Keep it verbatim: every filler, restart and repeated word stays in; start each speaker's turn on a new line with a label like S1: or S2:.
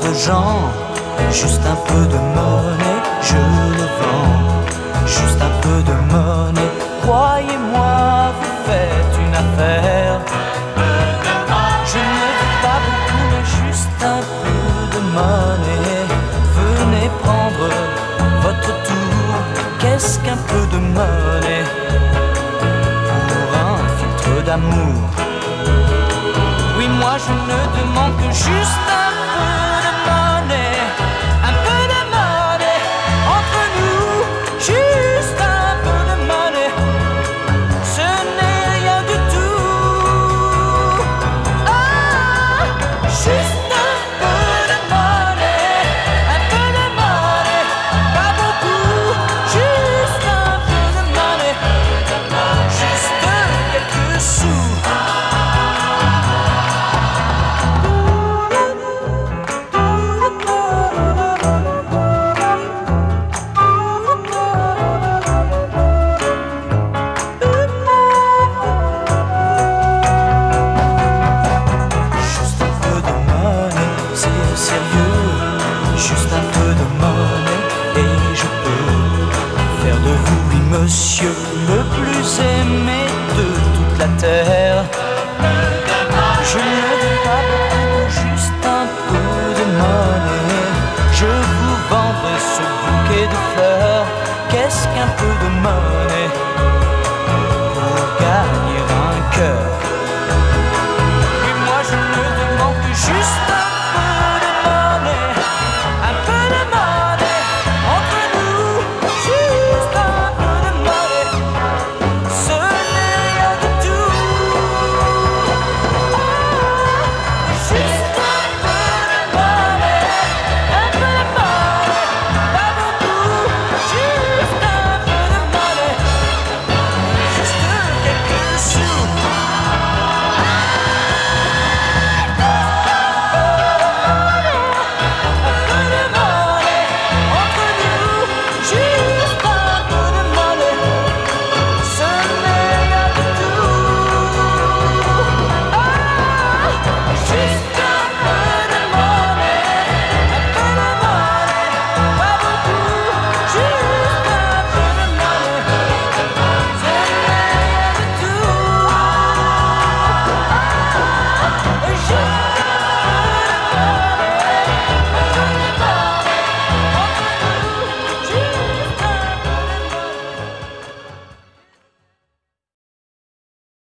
S1: de gens, juste un peu de monnaie, je le vends. Juste un peu de monnaie, croyez-moi, vous faites une affaire. Je ne veux pas beaucoup, mais juste un peu de monnaie. Venez prendre votre tour. Qu'est-ce qu'un peu de monnaie pour un filtre d'amour? Oui, moi je ne demande que juste un peu de monnaie. Un peu de monnaie entre nous. Juste un peu de monnaie. Ce n'est rien du tout. Ah, juste un peu de monnaie. Un peu de monnaie. Pas beaucoup. Juste un peu de monnaie. Juste quelques sous. Juste un peu de monnaie et je peux faire de vous, oui monsieur, le plus aimé de toute la terre. Je ne veux pas beaucoup, juste un peu de monnaie. Je vous vendrai ce bouquet de fleurs. Qu'est-ce qu'un peu de monnaie pour gagner un cœur? Et moi je ne demande que juste